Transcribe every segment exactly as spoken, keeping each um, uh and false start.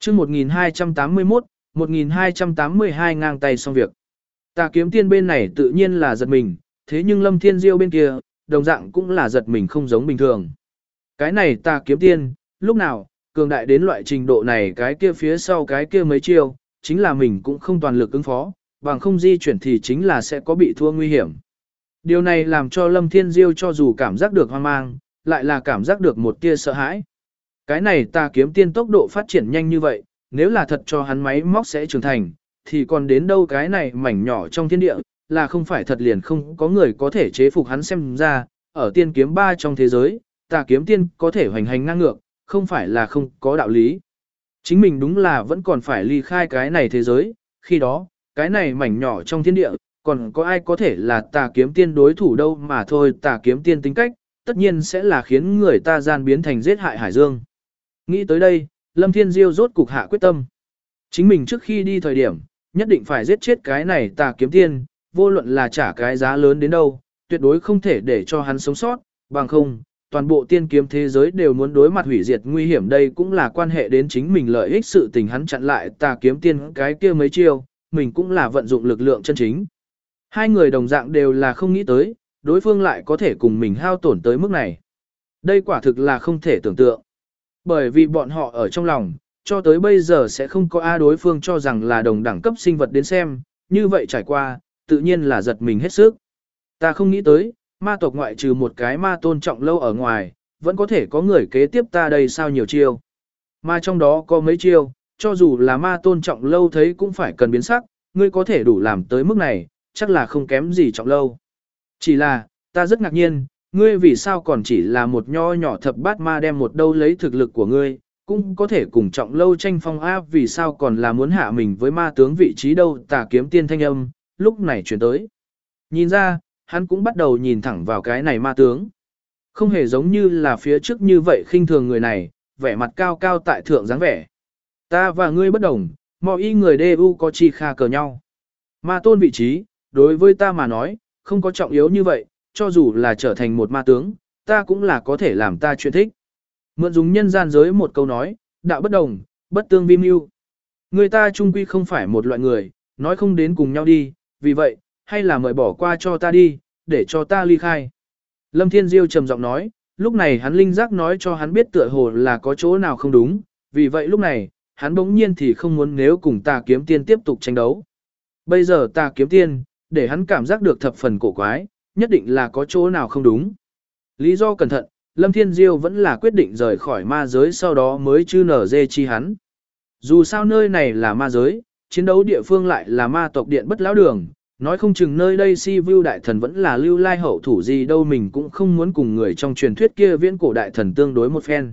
chương một nghìn hai trăm tám mươi mốt, một nghìn hai trăm tám mươi hai ngang tay xong việc. Tà kiếm tiên bên này tự nhiên là giật mình, thế nhưng Lâm Thiên Diêu bên kia, đồng dạng cũng là giật mình không giống bình thường. Cái này tà kiếm tiên, lúc nào, cường đại đến loại trình độ này cái kia phía sau cái kia mấy chiêu, chính là mình cũng không toàn lực ứng phó, bằng không di chuyển thì chính là sẽ có bị thua nguy hiểm. Điều này làm cho Lâm Thiên Diêu cho dù cảm giác được hoang mang, lại là cảm giác được một tia sợ hãi. Cái này tà kiếm tiên tốc độ phát triển nhanh như vậy, nếu là thật cho hắn máy móc sẽ trưởng thành, thì còn đến đâu cái này mảnh nhỏ trong thiên địa, là không phải thật liền không có người có thể chế phục hắn xem ra, ở tiên kiếm ba trong thế giới, tà kiếm tiên có thể hoành hành ngang ngược, không phải là không có đạo lý. Chính mình đúng là vẫn còn phải ly khai cái này thế giới, khi đó, cái này mảnh nhỏ trong thiên địa, còn có ai có thể là tà kiếm tiên đối thủ đâu mà thôi, tà kiếm tiên tính cách, tất nhiên sẽ là khiến người ta gian biến thành giết hại Hải Dương. Nghĩ tới đây, Lâm Thiên Diêu rốt cục hạ quyết tâm. Chính mình trước khi đi thời điểm, nhất định phải giết chết cái này tà kiếm tiên, vô luận là trả cái giá lớn đến đâu, tuyệt đối không thể để cho hắn sống sót, bằng không, toàn bộ tiên kiếm thế giới đều muốn đối mặt hủy diệt nguy hiểm, đây cũng là quan hệ đến chính mình lợi ích, sự tình hắn chặn lại tà kiếm tiên cái kia mấy chiêu, mình cũng là vận dụng lực lượng chân chính. Hai người đồng dạng đều là không nghĩ tới, đối phương lại có thể cùng mình hao tổn tới mức này. Đây quả thực là không thể tưởng tượng. Bởi vì bọn họ ở trong lòng, cho tới bây giờ sẽ không có ai đối phương cho rằng là đồng đẳng cấp sinh vật đến xem, như vậy trải qua, tự nhiên là giật mình hết sức. Ta không nghĩ tới, ma tộc ngoại trừ một cái ma tôn trọng lâu ở ngoài, vẫn có thể có người kế tiếp ta đây sao nhiều chiêu. Mà trong đó có mấy chiêu, cho dù là ma tôn trọng lâu thấy cũng phải cần biến sắc, ngươi có thể đủ làm tới mức này, chắc là không kém gì trọng lâu. Chỉ là, ta rất ngạc nhiên, ngươi vì sao còn chỉ là một nho nhỏ thập bát ma đem một đâu lấy thực lực của ngươi, cũng có thể cùng trọng lâu tranh phong áp, vì sao còn là muốn hạ mình với ma tướng vị trí đâu, tà kiếm tiên thanh âm, lúc này chuyển tới. Nhìn ra, hắn cũng bắt đầu nhìn thẳng vào cái này ma tướng. Không hề giống như là phía trước như vậy khinh thường người này, vẻ mặt cao cao tại thượng dáng vẻ. Ta và ngươi bất đồng, mọi y người đê u có chi kha cờ nhau. Ma tôn vị trí, đối với ta mà nói, không có trọng yếu như vậy, cho dù là trở thành một ma tướng, ta cũng là có thể làm ta chuyện thích. Mượn dùng nhân gian giới một câu nói, đạo bất đồng, bất tương vi mưu. Người ta chung quy không phải một loại người, nói không đến cùng nhau đi, vì vậy, hay là mời bỏ qua cho ta đi, để cho ta ly khai. Lâm Thiên Diêu trầm giọng nói, lúc này hắn linh giác nói cho hắn biết tựa hồ là có chỗ nào không đúng, vì vậy lúc này, hắn bỗng nhiên thì không muốn nếu cùng tà kiếm tiên tiếp tục tranh đấu. Bây giờ tà kiếm tiên, để hắn cảm giác được thập phần cổ quái, nhất định là có chỗ nào không đúng. Lý do cẩn thận, Lâm Thiên Diêu vẫn là quyết định rời khỏi ma giới sau đó mới chư nở dê chi hắn. Dù sao nơi này là ma giới, chiến đấu địa phương lại là ma tộc điện bất lão đường, nói không chừng nơi đây si view đại thần vẫn là lưu lai hậu thủ gì đâu, mình cũng không muốn cùng người trong truyền thuyết kia viễn cổ đại thần tương đối một phen.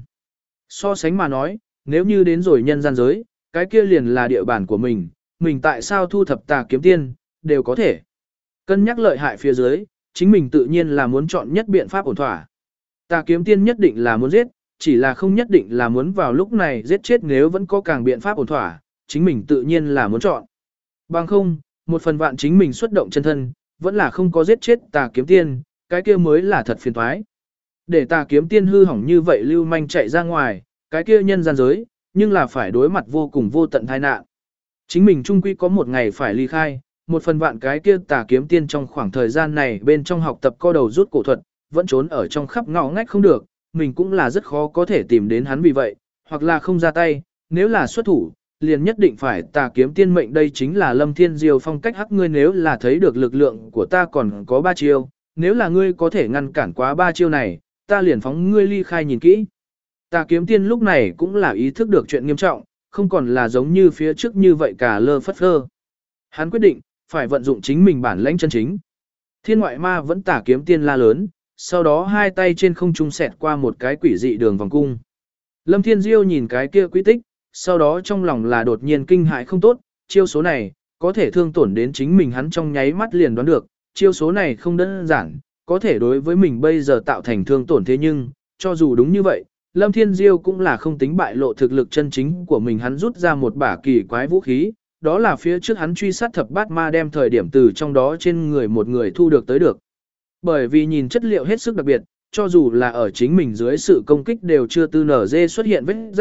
So sánh mà nói, nếu như đến rồi nhân gian giới, cái kia liền là địa bàn của mình, mình tại sao thu thập tà kiếm tiên, đều có thể. Cân nhắc lợi hại phía dưới, chính mình tự nhiên là muốn chọn nhất biện pháp ổn thỏa. Tà kiếm tiên nhất định là muốn giết, chỉ là không nhất định là muốn vào lúc này giết chết, nếu vẫn có càng biện pháp ổn thỏa, chính mình tự nhiên là muốn chọn. Bằng không, một phần vạn chính mình xuất động chân thân, vẫn là không có giết chết tà kiếm tiên, cái kia mới là thật phiền toái. Để tà kiếm tiên hư hỏng như vậy lưu manh chạy ra ngoài, cái kia nhân gian giới, nhưng là phải đối mặt vô cùng vô tận tai nạn. Chính mình chung quy có một ngày phải ly khai, một phần vạn cái kia tà kiếm tiên trong khoảng thời gian này bên trong học tập co đầu rút cổ thuật, vẫn trốn ở trong khắp ngõ ngách không được, mình cũng là rất khó có thể tìm đến hắn vì vậy, hoặc là không ra tay, nếu là xuất thủ, liền nhất định phải tà kiếm tiên mệnh, đây chính là Lâm Thiên Diêu phong cách hắc, ngươi nếu là thấy được lực lượng của ta còn có ba chiêu, nếu là ngươi có thể ngăn cản quá ba chiêu này, ta liền phóng ngươi ly khai nhìn kỹ. Tà kiếm tiên lúc này cũng là ý thức được chuyện nghiêm trọng, không còn là giống như phía trước như vậy cả lơ phất phơ. Hắn quyết định, phải vận dụng chính mình bản lãnh chân chính. Thiên ngoại ma vẫn tà kiếm tiên la lớn, sau đó hai tay trên không trung xẹt qua một cái quỷ dị đường vòng cung. Lâm Thiên Diêu nhìn cái kia quy tích, sau đó trong lòng là đột nhiên kinh hãi không tốt, chiêu số này, có thể thương tổn đến chính mình, hắn trong nháy mắt liền đoán được, chiêu số này không đơn giản, có thể đối với mình bây giờ tạo thành thương tổn, thế nhưng, cho dù đúng như vậy, Lâm Thiên Diêu cũng là không tính bại lộ thực lực chân chính của mình, hắn rút ra một bả kỳ quái vũ khí, đó là phía trước hắn truy sát thập bát ma đem thời điểm từ trong đó trên người một người thu được tới được. Bởi vì nhìn chất liệu hết sức đặc biệt, cho dù là ở chính mình dưới sự công kích đều chưa tư nở dê xuất hiện vết rách,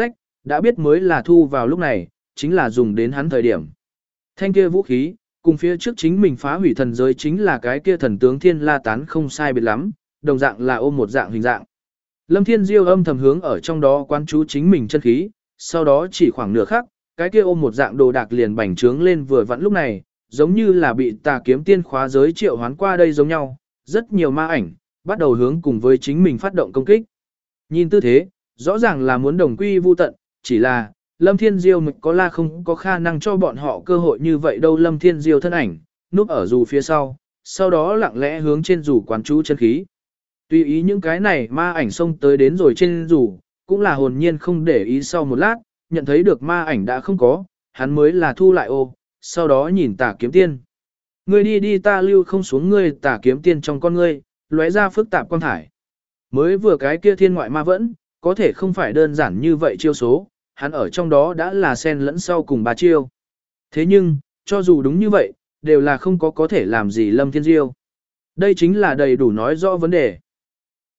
đã biết mới là thu vào lúc này, chính là dùng đến hắn thời điểm. Thanh kia vũ khí, cùng phía trước chính mình phá hủy thần giới chính là cái kia thần tướng Thiên La Tán không sai biệt lắm, đồng dạng là ôm một dạng hình dạng. Lâm Thiên Diêu âm thầm hướng ở trong đó quán chú chính mình chân khí, sau đó chỉ khoảng nửa khắc, cái kia ôm một dạng đồ đạc liền bành trướng lên vừa vặn lúc này, giống như là bị Tà Kiếm Tiên khóa giới triệu hoán qua đây giống nhau, rất nhiều ma ảnh bắt đầu hướng cùng với chính mình phát động công kích. Nhìn tư thế, rõ ràng là muốn đồng quy vu tận, chỉ là Lâm Thiên Diêu mịch có la không có khả năng cho bọn họ cơ hội như vậy đâu. Lâm Thiên Diêu thân ảnh núp ở dù phía sau, sau đó lặng lẽ hướng trên dù quán chú chân khí. Tùy ý những cái này ma ảnh xông tới đến rồi trên dù, cũng là hồn nhiên không để ý. Sau một lát, nhận thấy được ma ảnh đã không có, hắn mới là thu lại ô, sau đó nhìn Tà Kiếm Tiên. Ngươi đi đi, ta lưu không xuống ngươi. Tà Kiếm Tiên trong con ngươi lóe ra phức tạp quang thải. Mới vừa cái kia thiên ngoại ma vẫn, có thể không phải đơn giản như vậy chiêu số, hắn ở trong đó đã là xen lẫn sau cùng ba chiêu. Thế nhưng, cho dù đúng như vậy, đều là không có có thể làm gì Lâm Thiên Diêu. Đây chính là đầy đủ nói rõ vấn đề.